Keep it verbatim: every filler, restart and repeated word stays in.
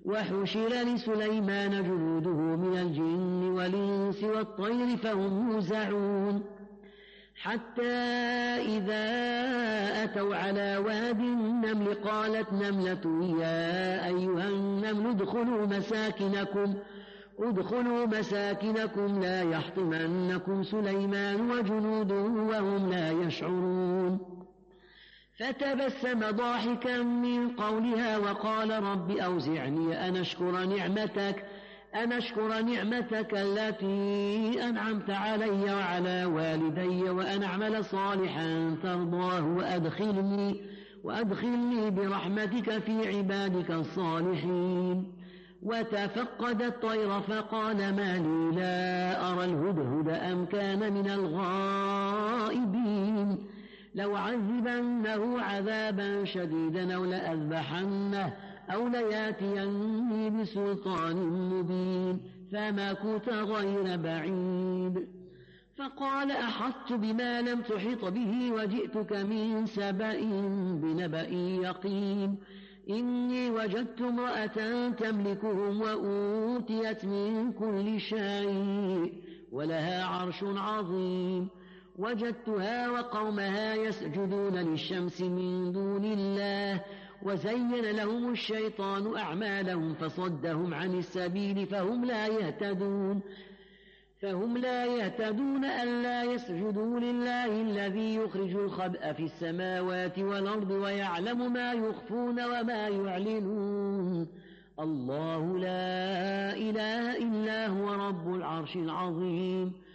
وحشر لسليمان جنوده من الجن والإنس والطير فهم يوزعون حتى إذا أتوا على واد النمل قالت نملة يا أيها النمل ادخلوا مساكنكم ادخلوا مساكنكم لا يحطمنكم سليمان وجنوده وهم لا يشعرون فتبسم ضاحكا من قولها وقال رب أوزعني أن أشكر نعمتك أن أشكر نعمتك التي أنعمت علي وعلى والدي وأن أعمل صالحا ترضاه وأدخلني, وأدخلني برحمتك في عبادك الصالحين. وتفقد الطير فقال ما لي لا أرى الهدهد أم كان من الغائبين لو عذبنه عذابا شديدا أو لأذبحنه أو لياتيني بسلطان مبين فمكث غير بعيد فقال أحطت بما لم تحط به وجئتك من سبأ بنبأ يقين إني وجدت امرأة تملكهم وأوتيت من كل شيء ولها عرش عظيم وجدتها وقومها يسجدون للشمس من دون الله وزين لهم الشيطان أعمالهم فصدهم عن السبيل فهم لا يهتدون فهم لا يهتدون ألا يسجدوا لله الذي يخرج الخبأ في السماوات والأرض ويعلم ما يخفون وما يعلنون الله لا إله إلا هو رب العرش العظيم